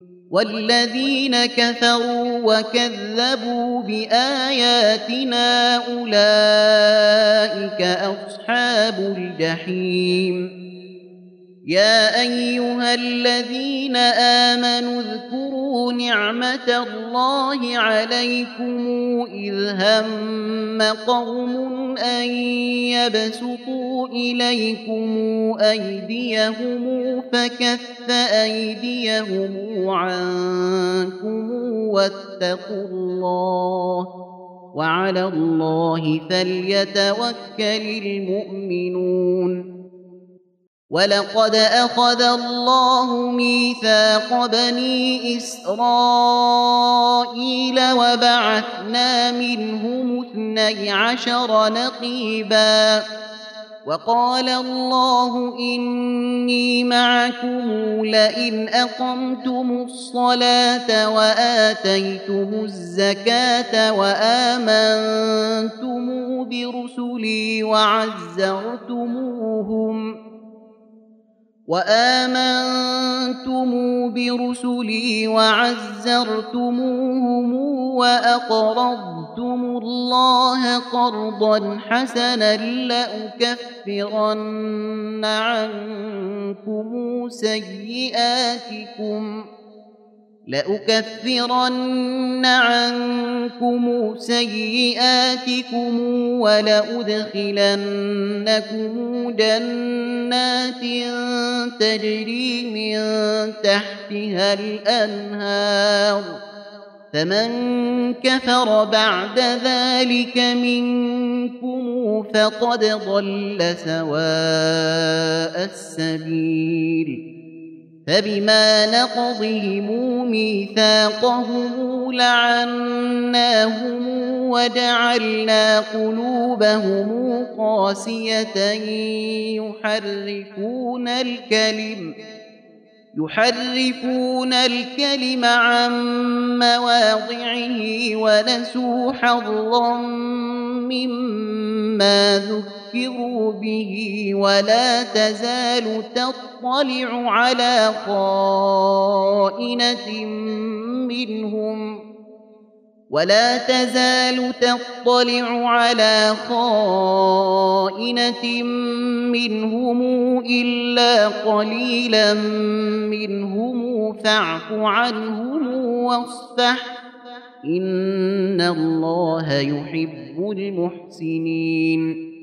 والذين كفروا وكذبوا بآياتنا أولئك أصحاب الجحيم. يا أيها الذين آمنوا اذكروا نعمة الله عليكم إذ هم قوم أن يبسطوا إليكم أيديهم فكف أيديهم عنكم واتقوا الله وعلى الله فليتوكل المؤمنون. ولقد أخذ الله ميثاق بني إسرائيل وبعثنا منهم 12 نقيبا وقال الله إني معكم لئن أقمتم الصلاة وآتيتم الزكاة وآمنتم برسلي وعزرتموهم وأقرضتم لله قرضا حسنا لأكفرن عنكم سيئاتكم ولأدخلنكم جنات تجري من تحتها الأنهار فمن كفر بعد ذلك منكم فقد ضل سواء السبيل. فبما نقضهم ميثاقهم لعناهم وجعلنا قلوبهم قاسية يحرفون الكلم عن مواضعه ونسوا حظا مما ذكروا به ولا تزال تطلع على خائنة منهم إلا قليلا منهم فاعف عنهم واصفح إن الله يحب المحسنين.